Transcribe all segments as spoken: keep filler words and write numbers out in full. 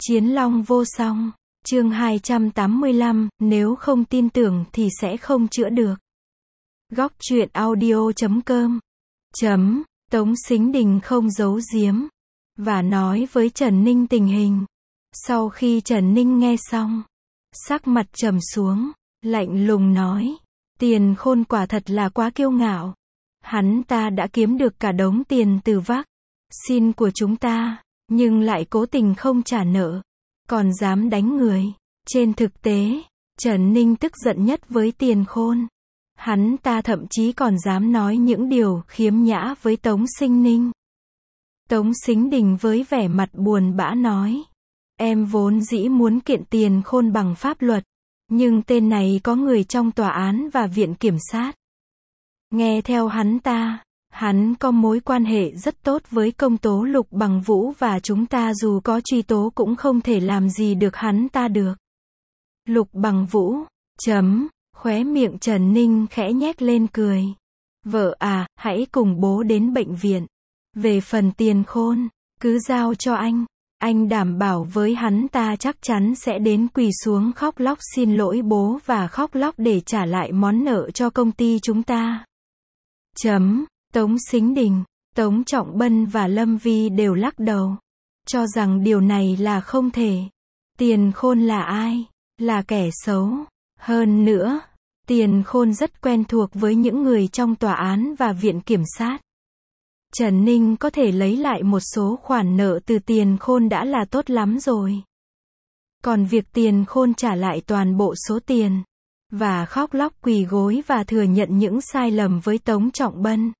Chiến long vô song. Chương hai trăm tám mươi lăm, nếu không tin tưởng thì sẽ không chữa được. Góc truyện audio chấm com. Chấm, Tống Sính Đình không giấu giếm, và nói với Trần Ninh tình hình. Sau khi Trần Ninh nghe xong, sắc mặt trầm xuống, lạnh lùng nói, Tiền Khôn quả thật là quá kiêu ngạo. Hắn ta đã kiếm được cả đống tiền từ vác xin của chúng ta, nhưng lại cố tình không trả nợ, còn dám đánh người. Trên thực tế, Trần Ninh tức giận nhất với Tiền Khôn. Hắn ta thậm chí còn dám nói những điều khiếm nhã với Tống Sinh Ninh. Tống Sính Đình với vẻ mặt buồn bã nói, em vốn dĩ muốn kiện Tiền Khôn bằng pháp luật, nhưng tên này có người trong tòa án và viện kiểm sát. Nghe theo hắn ta, hắn có mối quan hệ rất tốt với công tố Lục Bằng Vũ và chúng ta dù có truy tố cũng không thể làm gì được hắn ta được. Lục Bằng Vũ, chấm, khóe miệng Trần Ninh khẽ nhếch lên cười. Vợ à, hãy cùng bố đến bệnh viện. Về phần Tiền Khôn, cứ giao cho anh. Anh đảm bảo với hắn ta chắc chắn sẽ đến quỳ xuống khóc lóc xin lỗi bố và khóc lóc để trả lại món nợ cho công ty chúng ta. Chấm, Tống Sính Đình, Tống Trọng Bân và Lâm Vi đều lắc đầu, cho rằng điều này là không thể. Tiền Khôn là ai? Là kẻ xấu. Hơn nữa, Tiền Khôn rất quen thuộc với những người trong tòa án và viện kiểm sát. Trần Ninh có thể lấy lại một số khoản nợ từ Tiền Khôn đã là tốt lắm rồi. Còn việc Tiền Khôn trả lại toàn bộ số tiền, và khóc lóc quỳ gối và thừa nhận những sai lầm với Tống Trọng Bân,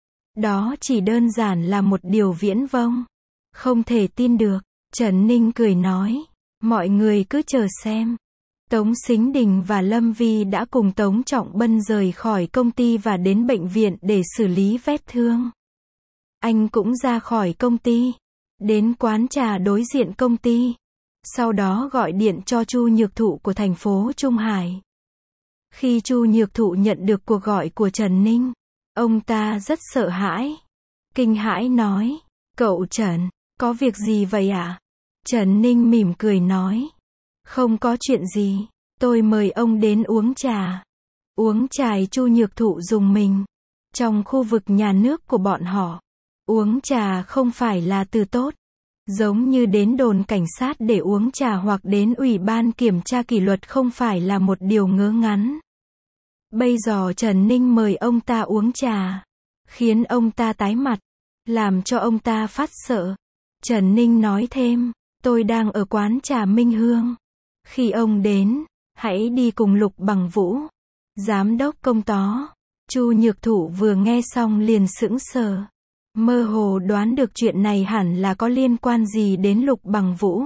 đó chỉ đơn giản là một điều viễn vông. Không thể tin được. Trần Ninh cười nói, mọi người cứ chờ xem. Tống Sính Đình và Lâm Vi đã cùng Tống Trọng Bân rời khỏi công ty và đến bệnh viện để xử lý vết thương. Anh cũng ra khỏi công ty, đến quán trà đối diện công ty. Sau đó gọi điện cho Chu Nhược Thụ của thành phố Trung Hải. Khi Chu Nhược Thụ nhận được cuộc gọi của Trần Ninh, ông ta rất sợ hãi. Kinh hãi nói, cậu Trần, có việc gì vậy ạ? Trần Ninh mỉm cười nói, không có chuyện gì, tôi mời ông đến uống trà. Uống trà? Chu Nhược Thụ rùng mình. Trong khu vực nhà nước của bọn họ, uống trà không phải là từ tốt. Giống như đến đồn cảnh sát để uống trà hoặc đến ủy ban kiểm tra kỷ luật không phải là một điều ngớ ngẩn. Bây giờ Trần Ninh mời ông ta uống trà, khiến ông ta tái mặt, làm cho ông ta phát sợ. Trần Ninh nói thêm, tôi đang ở quán trà Minh Hương. Khi ông đến, hãy đi cùng Lục Bằng Vũ, giám đốc công tố. Chu Nhược Thụ vừa nghe xong liền sững sờ, mơ hồ đoán được chuyện này hẳn là có liên quan gì đến Lục Bằng Vũ.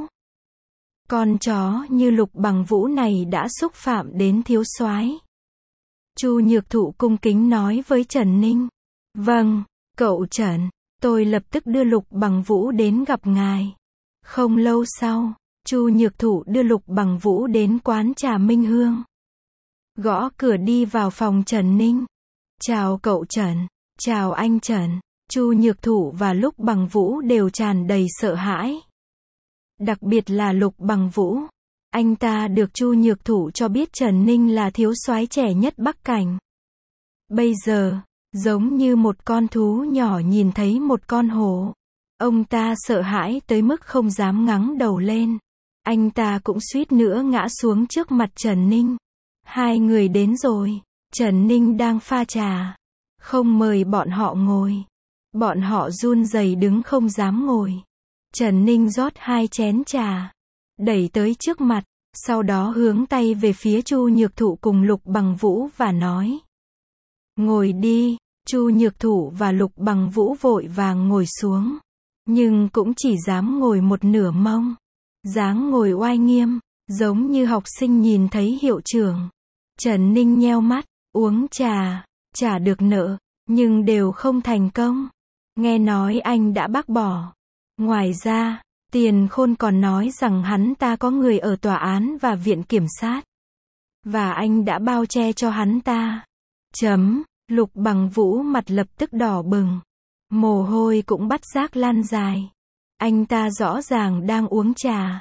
Con chó như Lục Bằng Vũ này đã xúc phạm đến thiếu soái. Chu Nhược Thụ cung kính nói với Trần Ninh, vâng, cậu Trần, tôi lập tức đưa Lục Bằng Vũ đến gặp ngài. Không lâu sau, Chu Nhược Thụ đưa Lục Bằng Vũ đến quán trà Minh Hương. Gõ cửa đi vào phòng Trần Ninh. Chào cậu Trần. Chào anh Trần. Chu Nhược Thụ và Lục Bằng Vũ đều tràn đầy sợ hãi. Đặc biệt là Lục Bằng Vũ. Anh ta được Chu Nhược Thụ cho biết Trần Ninh là thiếu soái trẻ nhất Bắc Cảnh. Bây giờ, giống như một con thú nhỏ nhìn thấy một con hổ. Ông ta sợ hãi tới mức không dám ngẩng đầu lên. Anh ta cũng suýt nữa ngã xuống trước mặt Trần Ninh. Hai người đến rồi. Trần Ninh đang pha trà, không mời bọn họ ngồi. Bọn họ run rẩy đứng không dám ngồi. Trần Ninh rót hai chén trà, đẩy tới trước mặt, sau đó hướng tay về phía Chu Nhược Thụ cùng Lục Bằng Vũ và nói, ngồi đi. Chu Nhược Thụ và Lục Bằng Vũ vội vàng ngồi xuống, nhưng cũng chỉ dám ngồi một nửa mông, dáng ngồi oai nghiêm, giống như học sinh nhìn thấy hiệu trưởng. Trần Ninh nheo mắt, uống trà, trả được nợ, nhưng đều không thành công. Nghe nói anh đã bác bỏ. Ngoài ra, Tiền Khôn còn nói rằng hắn ta có người ở tòa án và viện kiểm sát, và anh đã bao che cho hắn ta. Chấm, Lục Bằng Vũ mặt lập tức đỏ bừng, mồ hôi cũng bắt giác lan dài. Anh ta rõ ràng đang uống trà,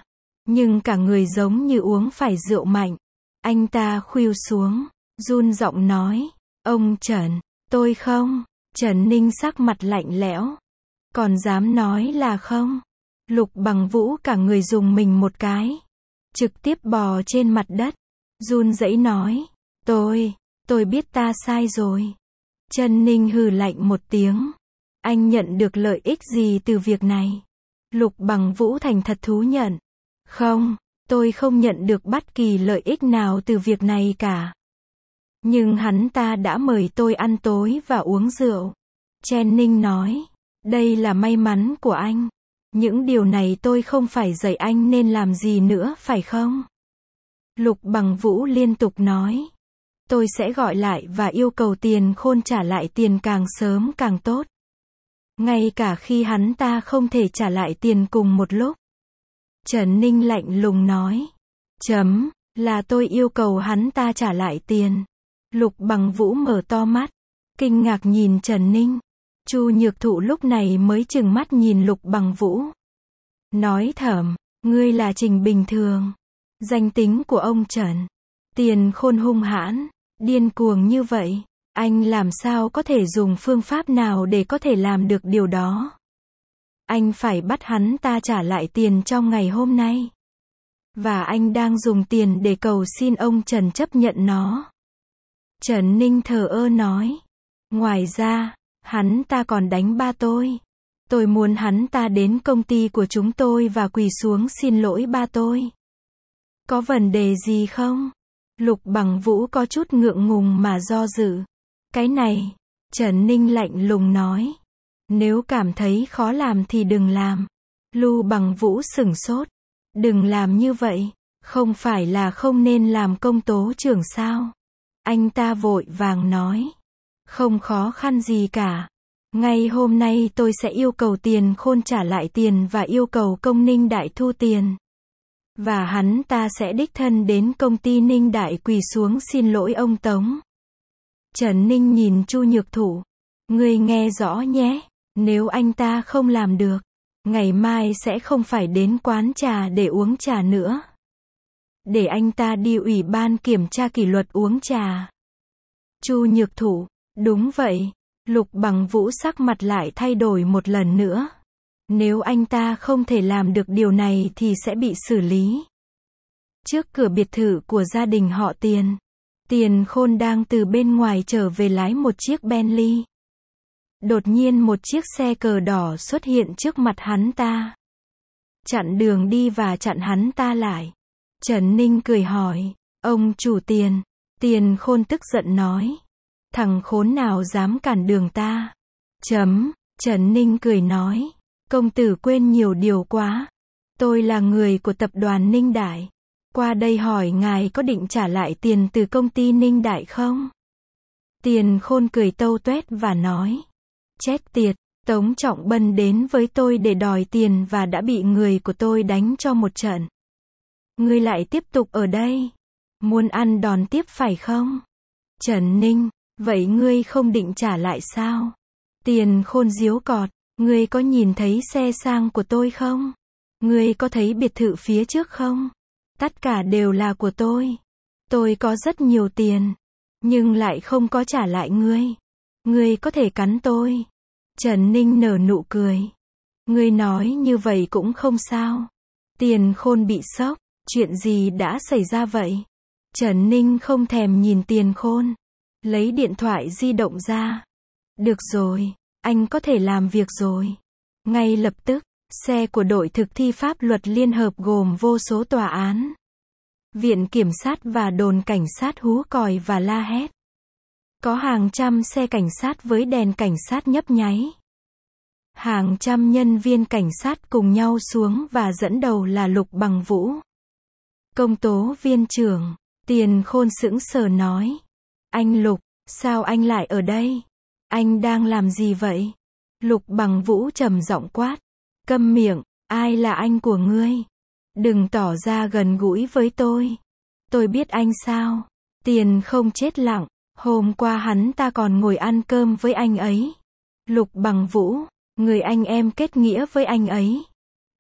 nhưng cả người giống như uống phải rượu mạnh. Anh ta khuỵu xuống, run giọng nói, ông Trần, tôi không. Trần Ninh sắc mặt lạnh lẽo. Còn dám nói là không? Lục Bằng Vũ cả người rùng mình một cái. Trực tiếp bò trên mặt đất. Run rẩy nói, tôi, tôi biết ta sai rồi. Trần Ninh hừ lạnh một tiếng. Anh nhận được lợi ích gì từ việc này? Lục Bằng Vũ thành thật thú nhận. Không, tôi không nhận được bất kỳ lợi ích nào từ việc này cả. Nhưng hắn ta đã mời tôi ăn tối và uống rượu. Trần Ninh nói, đây là may mắn của anh. Những điều này tôi không phải dạy anh nên làm gì nữa phải không? Lục Bằng Vũ liên tục nói, tôi sẽ gọi lại và yêu cầu Tiền Khôn trả lại tiền càng sớm càng tốt. Ngay cả khi hắn ta không thể trả lại tiền cùng một lúc. Trần Ninh lạnh lùng nói, chấm, là tôi yêu cầu hắn ta trả lại tiền. Lục Bằng Vũ mở to mắt, kinh ngạc nhìn Trần Ninh. Chu Nhược Thụ lúc này mới trừng mắt nhìn Lục Bằng Vũ. Nói thầm, ngươi là Trình Bình Thường. Danh tính của ông Trần. Tiền Khôn hung hãn, điên cuồng như vậy. Anh làm sao có thể dùng phương pháp nào để có thể làm được điều đó? Anh phải bắt hắn ta trả lại tiền trong ngày hôm nay. Và anh đang dùng tiền để cầu xin ông Trần chấp nhận nó. Trần Ninh thờ ơ nói. Ngoài ra, hắn ta còn đánh ba tôi. Tôi muốn hắn ta đến công ty của chúng tôi và quỳ xuống xin lỗi ba tôi. Có vấn đề gì không? Lục Bằng Vũ có chút ngượng ngùng mà do dự. Cái này, Trần Ninh lạnh lùng nói. Nếu cảm thấy khó làm thì đừng làm. Lục Bằng Vũ sửng sốt. Đừng làm như vậy, không phải là không nên làm công tố trưởng sao? Anh ta vội vàng nói. Không khó khăn gì cả. Ngay hôm nay tôi sẽ yêu cầu Tiền Khôn trả lại tiền và yêu cầu công Ninh Đại thu tiền. Và hắn ta sẽ đích thân đến công ty Ninh Đại quỳ xuống xin lỗi ông Tống. Trần Ninh nhìn Chu Nhược Thụ. Ngươi nghe rõ nhé, nếu anh ta không làm được, ngày mai sẽ không phải đến quán trà để uống trà nữa. Để anh ta đi ủy ban kiểm tra kỷ luật uống trà. Chu Nhược Thụ, đúng vậy. Lục Bằng Vũ sắc mặt lại thay đổi một lần nữa. Nếu anh ta không thể làm được điều này thì sẽ bị xử lý. Trước cửa biệt thự của gia đình họ Tiền, Tiền Khôn đang từ bên ngoài trở về lái một chiếc Bentley. Đột nhiên một chiếc xe cờ đỏ xuất hiện trước mặt hắn ta. Chặn đường đi và chặn hắn ta lại. Trần Ninh cười hỏi, ông chủ Tiền. Tiền Khôn tức giận nói. Thằng khốn nào dám cản đường ta? Chấm, Trần Ninh cười nói. Công tử quên nhiều điều quá. Tôi là người của tập đoàn Ninh Đại. Qua đây hỏi ngài có định trả lại tiền từ công ty Ninh Đại không? Tiền Khôn cười tâu tuét và nói. Chết tiệt, Tống Trọng Bân đến với tôi để đòi tiền và đã bị người của tôi đánh cho một trận. Ngươi lại tiếp tục ở đây. Muốn ăn đòn tiếp phải không? Trần Ninh, vậy ngươi không định trả lại sao? Tiền Khôn giếu cọt. Ngươi có nhìn thấy xe sang của tôi không? Ngươi có thấy biệt thự phía trước không? Tất cả đều là của tôi. Tôi có rất nhiều tiền, nhưng lại không có trả lại ngươi. Ngươi có thể cắn tôi. Trần Ninh nở nụ cười. Ngươi nói như vậy cũng không sao. Tiền Khôn bị sốc. Chuyện gì đã xảy ra vậy? Trần Ninh không thèm nhìn Tiền Khôn. Lấy điện thoại di động ra. Được rồi. Anh có thể làm việc rồi. Ngay lập tức, xe của đội thực thi pháp luật liên hợp gồm vô số tòa án, viện kiểm sát và đồn cảnh sát hú còi và la hét. Có hàng trăm xe cảnh sát với đèn cảnh sát nhấp nháy. Hàng trăm nhân viên cảnh sát cùng nhau xuống và dẫn đầu là Lục Bằng Vũ. Công tố viên trưởng, Tiền Khôn sững sờ nói. Anh Lục, sao anh lại ở đây? Anh đang làm gì vậy? Lục Bằng Vũ trầm giọng quát. Câm miệng, ai là anh của ngươi? Đừng tỏ ra gần gũi với tôi. Tôi biết anh sao? Tiền không chết lặng, hôm qua hắn ta còn ngồi ăn cơm với anh ấy. Lục Bằng Vũ, người anh em kết nghĩa với anh ấy.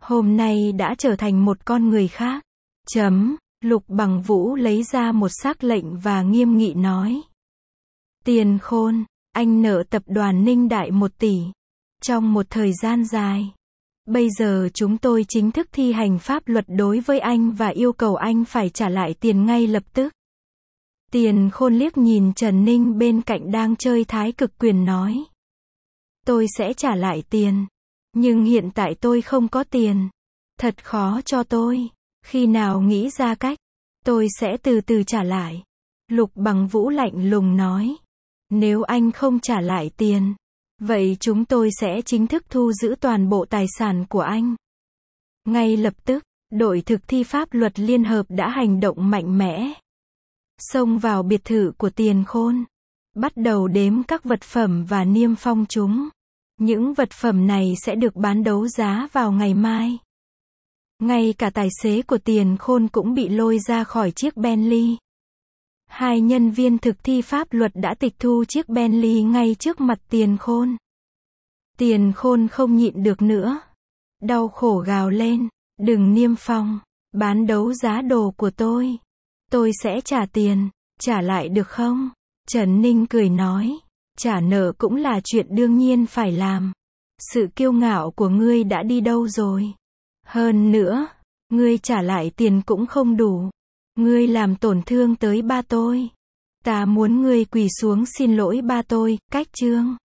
hôm nay đã trở thành một con người khác. Chấm, Lục Bằng Vũ lấy ra một sắc lệnh và nghiêm nghị nói. Tiền Khôn, anh nợ tập đoàn Ninh Đại một tỷ. Trong một thời gian dài. Bây giờ chúng tôi chính thức thi hành pháp luật đối với anh và yêu cầu anh phải trả lại tiền ngay lập tức. Tiền Khôn liếc nhìn Trần Ninh bên cạnh đang chơi thái cực quyền nói. Tôi sẽ trả lại tiền. Nhưng hiện tại tôi không có tiền. Thật khó cho tôi. Khi nào nghĩ ra cách, tôi sẽ từ từ trả lại. Lục Bằng Vũ lạnh lùng nói. Nếu anh không trả lại tiền, vậy chúng tôi sẽ chính thức thu giữ toàn bộ tài sản của anh. Ngay lập tức, đội thực thi pháp luật liên hợp đã hành động mạnh mẽ. Xông vào biệt thự của Tiền Khôn. Bắt đầu đếm các vật phẩm và niêm phong chúng. Những vật phẩm này sẽ được bán đấu giá vào ngày mai. Ngay cả tài xế của Tiền Khôn cũng bị lôi ra khỏi chiếc Bentley. Hai nhân viên thực thi pháp luật đã tịch thu chiếc Bentley ngay trước mặt Tiền Khôn. Tiền Khôn không nhịn được nữa. Đau khổ gào lên. Đừng niêm phong. Bán đấu giá đồ của tôi. Tôi sẽ trả tiền. Trả lại được không? Trần Ninh cười nói. Trả nợ cũng là chuyện đương nhiên phải làm. Sự kiêu ngạo của ngươi đã đi đâu rồi? Hơn nữa, ngươi trả lại tiền cũng không đủ. Ngươi làm tổn thương tới ba tôi. Ta muốn ngươi quỳ xuống xin lỗi ba tôi, cách chương.